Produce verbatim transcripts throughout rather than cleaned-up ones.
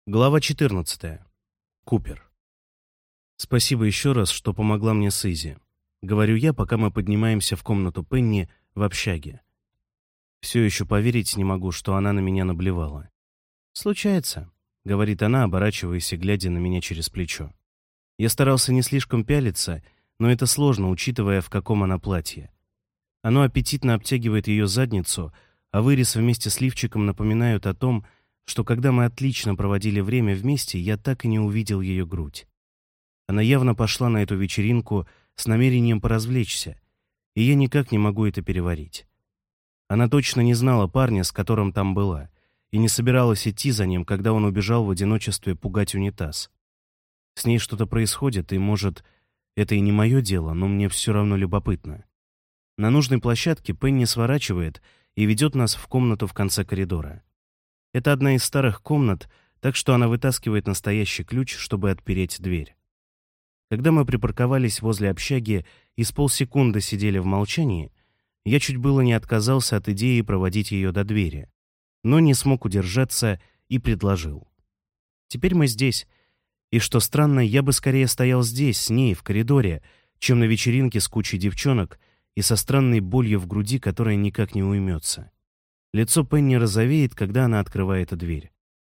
Глава четырнадцатая. Купер. «Спасибо еще раз, что помогла мне с Изи», — говорю я, пока мы поднимаемся в комнату Пенни в общаге. Все еще поверить не могу, что она на меня наблевала. «Случается», — говорит она, оборачиваясь и глядя на меня через плечо. Я старался не слишком пялиться, но это сложно, учитывая, в каком она платье. Оно аппетитно обтягивает ее задницу, а вырез вместе с лифчиком напоминают о том, что когда мы отлично проводили время вместе, я так и не увидел ее грудь. Она явно пошла на эту вечеринку с намерением поразвлечься, и я никак не могу это переварить. Она точно не знала парня, с которым там была, и не собиралась идти за ним, когда он убежал в одиночестве пугать унитаз. С ней что-то происходит, и, может, это и не мое дело, но мне все равно любопытно. На нужной площадке Пенни сворачивает и ведет нас в комнату в конце коридора. Это одна из старых комнат, так что она вытаскивает настоящий ключ, чтобы отпереть дверь. Когда мы припарковались возле общаги и с полсекунды сидели в молчании, я чуть было не отказался от идеи проводить ее до двери, но не смог удержаться и предложил. Теперь мы здесь, и, что странно, я бы скорее стоял здесь, с ней, в коридоре, чем на вечеринке с кучей девчонок и со странной болью в груди, которая никак не уймется. Лицо Пенни розовеет, когда она открывает дверь.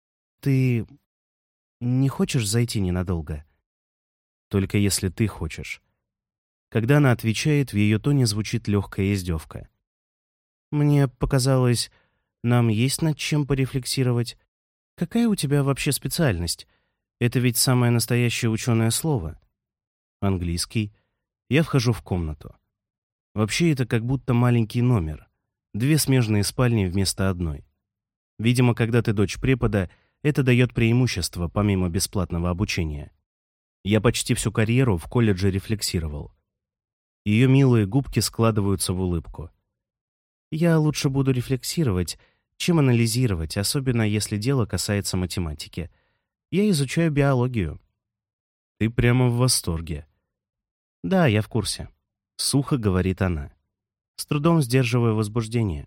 «Ты не хочешь зайти ненадолго?» «Только если ты хочешь». Когда она отвечает, в ее тоне звучит легкая издевка. «Мне показалось, нам есть над чем порефлексировать. Какая у тебя вообще специальность? Это ведь самое настоящее ученое слово». «Английский». Я вхожу в комнату. Вообще это как будто маленький номер. Две смежные спальни вместо одной. Видимо, когда ты дочь препода, это дает преимущество, помимо бесплатного обучения. Я почти всю карьеру в колледже рефлексировал. Ее милые губки складываются в улыбку. Я лучше буду рефлексировать, чем анализировать, особенно если дело касается математики. Я изучаю биологию. Ты прямо в восторге. Да, я в курсе. Сухо говорит она. С трудом сдерживая возбуждение.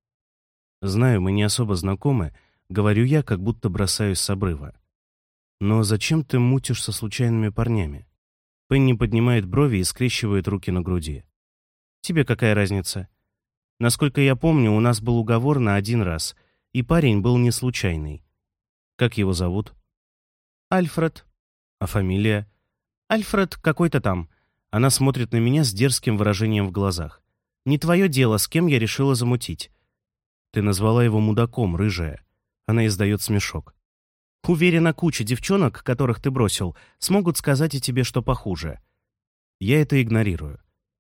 Знаю, мы не особо знакомы, говорю я, как будто бросаюсь с обрыва. Но зачем ты мутишь со случайными парнями? Пенни поднимает брови и скрещивает руки на груди. Тебе какая разница? Насколько я помню, у нас был уговор на один раз, и парень был не случайный. Как его зовут? Альфред. А фамилия? Альфред какой-то там. Она смотрит на меня с дерзким выражением в глазах. Не твое дело, с кем я решила замутить. Ты назвала его мудаком, рыжая. Она издает смешок. Уверена, куча девчонок, которых ты бросил, смогут сказать и тебе, что похуже. Я это игнорирую.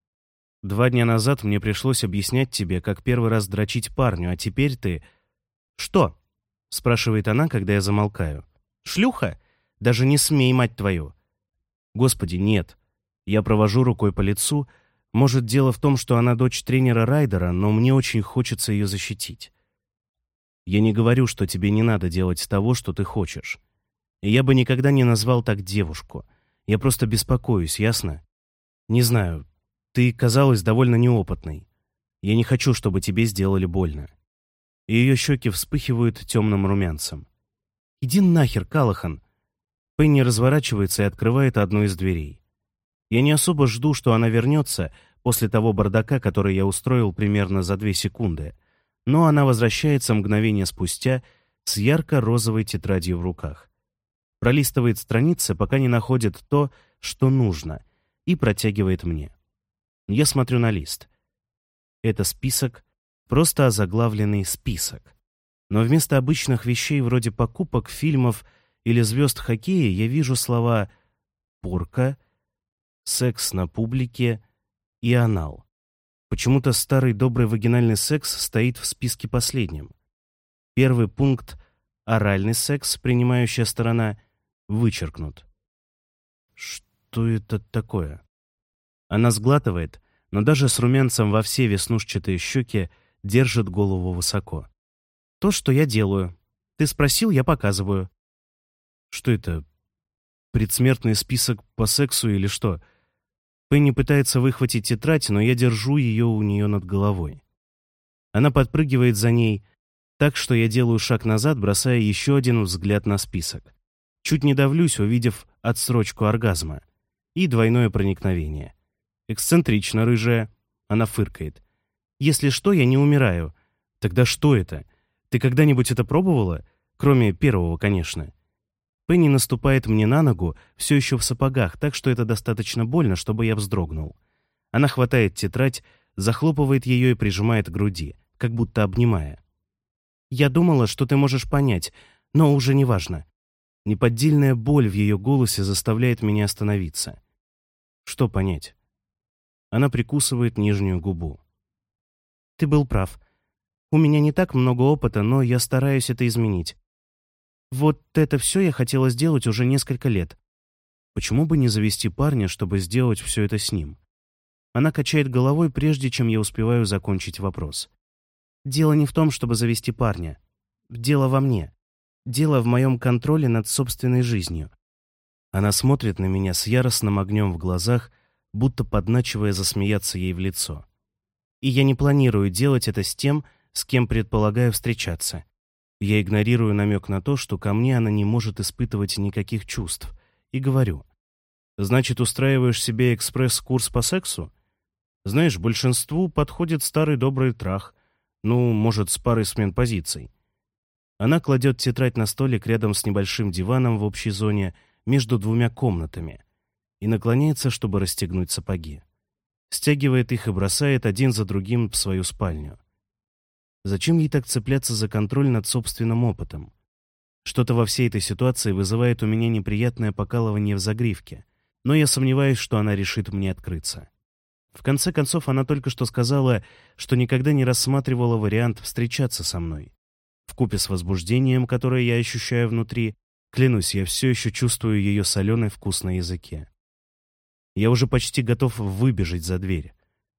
Два дня назад мне пришлось объяснять тебе, как первый раз дрочить парню, а теперь ты... Что? Спрашивает она, когда я замолкаю. Шлюха? Даже не смей, мать твою. Господи, нет. Я провожу рукой по лицу. Может, дело в том, что она дочь тренера Райдера, но мне очень хочется ее защитить. Я не говорю, что тебе не надо делать того, что ты хочешь. И я бы никогда не назвал так девушку. Я просто беспокоюсь, ясно? Не знаю, ты казалась довольно неопытной. Я не хочу, чтобы тебе сделали больно. И ее щеки вспыхивают темным румянцем. Иди нахер, Калахан. Пенни разворачивается и открывает одну из дверей. Я не особо жду, что она вернется после того бардака, который я устроил примерно за две секунды, но она возвращается мгновение спустя с ярко-розовой тетрадью в руках. Пролистывает страницы, пока не находит то, что нужно, и протягивает мне. Я смотрю на лист. Это список, просто озаглавленный список. Но вместо обычных вещей вроде покупок, фильмов или звезд хоккея я вижу слова «порка», секс на публике и анал. Почему-то старый добрый вагинальный секс стоит в списке последним. Первый пункт «оральный секс», принимающая сторона, вычеркнут. Что это такое? Она сглатывает, но даже с румянцем во все веснушчатые щеки держит голову высоко. То, что я делаю. Ты спросил, я показываю. Что это? Предсмертный список по сексу или что? Пенни пытается выхватить тетрадь, но я держу ее у нее над головой. Она подпрыгивает за ней, Так что я делаю шаг назад, бросая еще один взгляд на список. Чуть не давлюсь, увидев отсрочку оргазма. И двойное проникновение. Эксцентрично, рыжая. Она фыркает. Если что, я не умираю. Тогда что это? Ты когда-нибудь это пробовала? Кроме первого, конечно. Пенни наступает мне на ногу, все еще в сапогах, так что это достаточно больно, чтобы я вздрогнул. Она хватает тетрадь, захлопывает ее и прижимает к груди, как будто обнимая. «Я думала, что ты можешь понять, но уже не важно». Неподдельная боль в ее голосе заставляет меня остановиться. Что понять? Она прикусывает нижнюю губу. «Ты был прав. У меня не так много опыта, но я стараюсь это изменить. Вот это все я хотела сделать уже несколько лет. Почему бы не завести парня, чтобы сделать все это с ним?» Она качает головой, прежде чем я успеваю закончить вопрос. «Дело не в том, чтобы завести парня. Дело во мне. Дело в моем контроле над собственной жизнью». Она смотрит на меня с яростным огнем в глазах, будто подначивая засмеяться ей в лицо. И я не планирую делать это с тем, с кем предполагаю встречаться. Я игнорирую намек на то, что ко мне она не может испытывать никаких чувств, и говорю: «Значит, устраиваешь себе экспресс-курс по сексу? Знаешь, большинству подходит старый добрый трах, ну, может, с парой смен позиций». Она кладет тетрадь на столик рядом с небольшим диваном в общей зоне между двумя комнатами и наклоняется, чтобы расстегнуть сапоги. Стягивает их и бросает один за другим в свою спальню. Зачем ей так цепляться за контроль над собственным опытом? Что-то во всей этой ситуации вызывает у меня неприятное покалывание в загривке, но я сомневаюсь, что она решит мне открыться. В конце концов, она только что сказала, что никогда не рассматривала вариант встречаться со мной. Вкупе с возбуждением, которое я ощущаю внутри, клянусь, я все еще чувствую ее соленый вкус на языке. Я уже почти готов выбежать за дверь.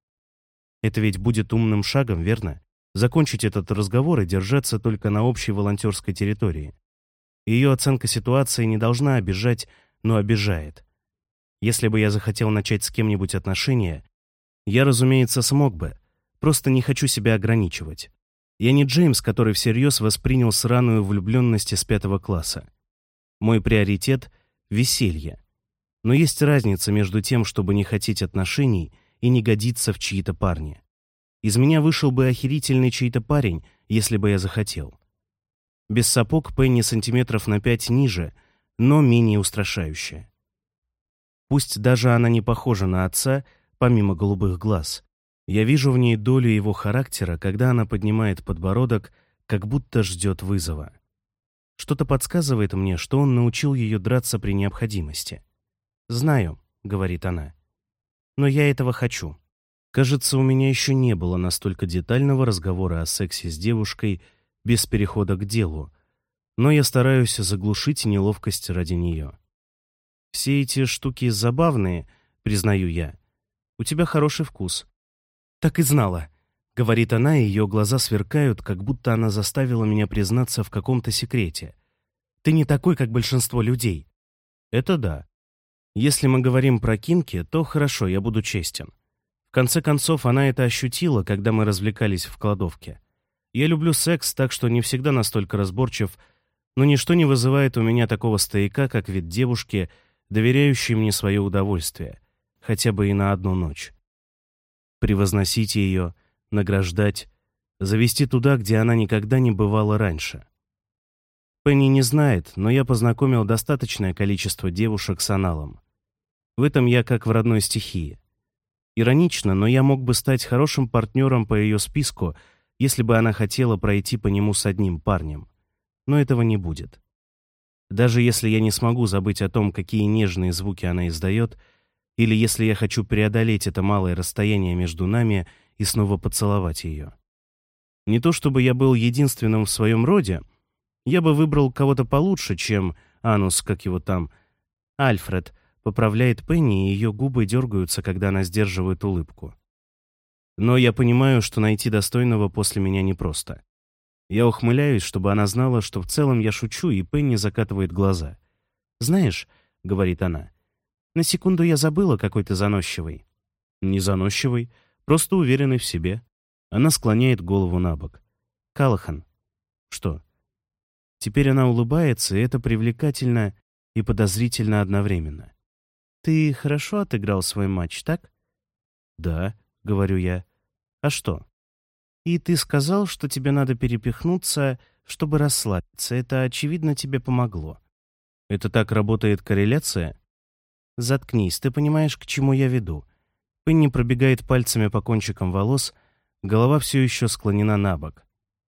Это ведь будет умным шагом, верно? Закончить этот разговор и держаться только на общей волонтерской территории. Ее оценка ситуации не должна обижать, но обижает. Если бы я захотел начать с кем-нибудь отношения, я, разумеется, смог бы. Просто не хочу себя ограничивать. Я не Джеймс, который всерьез воспринял сраную влюбленность из пятого класса. Мой приоритет — веселье. Но есть разница между тем, чтобы не хотеть отношений и не годиться в чьи-то парни. Из меня вышел бы охерительный чей-то парень, если бы я захотел. Без сапог Пенни сантиметров на пять ниже, но менее устрашающая. Пусть даже она не похожа на отца, помимо голубых глаз, я вижу в ней долю его характера, когда она поднимает подбородок, как будто ждет вызова. Что-то подсказывает мне, что он научил ее драться при необходимости. «Знаю», — говорит она, — «но я этого хочу». Кажется, у меня еще не было настолько детального разговора о сексе с девушкой без перехода к делу, но я стараюсь заглушить неловкость ради нее. «Все эти штуки забавные», — признаю я. «У тебя хороший вкус». «Так и знала», — говорит она, и ее глаза сверкают, как будто она заставила меня признаться в каком-то секрете. «Ты не такой, как большинство людей». «Это да. Если мы говорим про кинки, то хорошо, я буду честен. В конце концов, она это ощутила, когда мы развлекались в кладовке. Я люблю секс, так что не всегда настолько разборчив, но ничто не вызывает у меня такого стояка, как вид девушки, доверяющей мне свое удовольствие, хотя бы и на одну ночь. Превозносить ее, награждать, завести туда, где она никогда не бывала раньше. Пенни не знает, но я познакомил достаточное количество девушек с аналом. В этом я как в родной стихии. Иронично, но я мог бы стать хорошим партнером по ее списку, если бы она хотела пройти по нему с одним парнем. Но этого не будет. Даже если я не смогу забыть о том, какие нежные звуки она издает, или если я хочу преодолеть это малое расстояние между нами и снова поцеловать ее. Не то чтобы я был единственным в своем роде, я бы выбрал кого-то получше, чем Анус, как его там, Альфред, поправляет Пенни, и ее губы дергаются, когда она сдерживает улыбку. Но я понимаю, что найти достойного после меня непросто. Я ухмыляюсь, чтобы она знала, что в целом я шучу, и Пенни закатывает глаза. «Знаешь», — говорит она, — «на секунду я забыла, какой ты заносчивый». «Не заносчивый, просто уверенный в себе». Она склоняет голову на бок. «Калахан, Что? Теперь она улыбается, и это привлекательно и подозрительно одновременно. «Ты хорошо отыграл свой матч, так?» «Да», — говорю я. «А что?» «И ты сказал, что тебе надо перепихнуться, чтобы расслабиться. Это, очевидно, тебе помогло». «Это так работает корреляция?» «Заткнись, ты понимаешь, к чему я веду». Пенни пробегает пальцами по кончикам волос, голова все еще склонена на бок.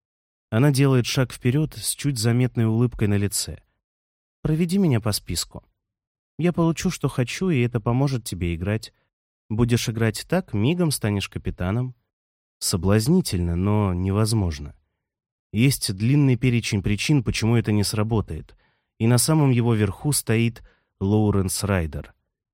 Она делает шаг вперед с чуть заметной улыбкой на лице. «Проведи меня по списку. Я получу, что хочу, и это поможет тебе играть. Будешь играть так, мигом станешь капитаном». Соблазнительно, но невозможно. Есть длинный перечень причин, почему это не сработает, и на самом его верху стоит Лоуренс Райдер.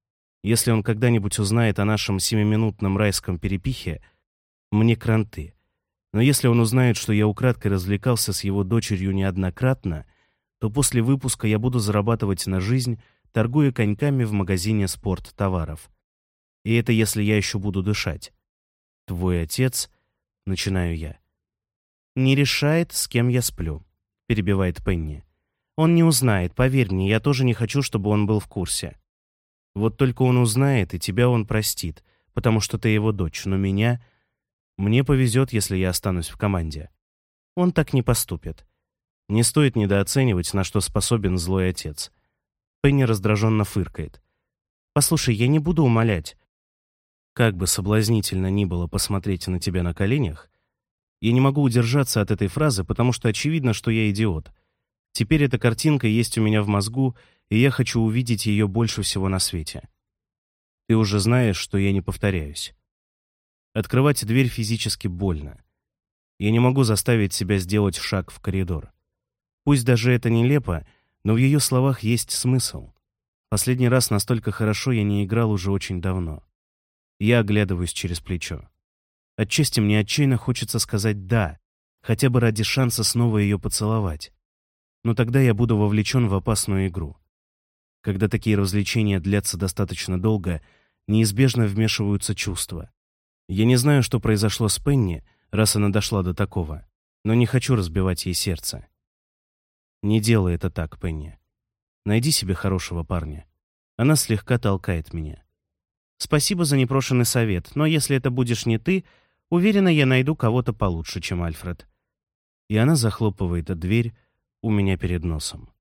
Если он когда-нибудь узнает о нашем семиминутном райском перепихе, мне кранты. Но если он узнает, что я украдкой развлекался с его дочерью неоднократно, то после выпуска я буду зарабатывать на жизнь, торгуя коньками в магазине спорттоваров. И это если я еще буду дышать. Твой отец, начинаю я. «Не решает, с кем я сплю», — перебивает Пенни. «Он не узнает, поверь мне, я тоже не хочу, чтобы он был в курсе. Вот только он узнает, и тебя он простит, потому что ты его дочь, но меня... Мне повезет, если я останусь в команде. Он так не поступит. Не стоит недооценивать, на что способен злой отец». Пенни раздраженно фыркает. «Послушай, я не буду умолять. Как бы соблазнительно ни было посмотреть на тебя на коленях, я не могу удержаться от этой фразы, потому что очевидно, что я идиот. Теперь эта картинка есть у меня в мозгу, и я хочу увидеть ее больше всего на свете. Ты уже знаешь, что я не повторяюсь. Открывать дверь физически больно. Я не могу заставить себя сделать шаг в коридор. Пусть даже это нелепо, но в ее словах есть смысл. Последний раз настолько хорошо я не играл уже очень давно. Я оглядываюсь через плечо. Отчасти мне отчаянно хочется сказать «да», хотя бы ради шанса снова ее поцеловать. Но тогда я буду вовлечен в опасную игру. Когда такие развлечения длятся достаточно долго, неизбежно вмешиваются чувства. Я не знаю, что произошло с Пенни, раз она дошла до такого, но не хочу разбивать ей сердце. Не делай это так, Пенни. Найди себе хорошего парня. Она слегка толкает меня. Спасибо за непрошенный совет, но если это будешь не ты, уверена, я найду кого-то получше, чем Альфред. И она захлопывает дверь у меня перед носом.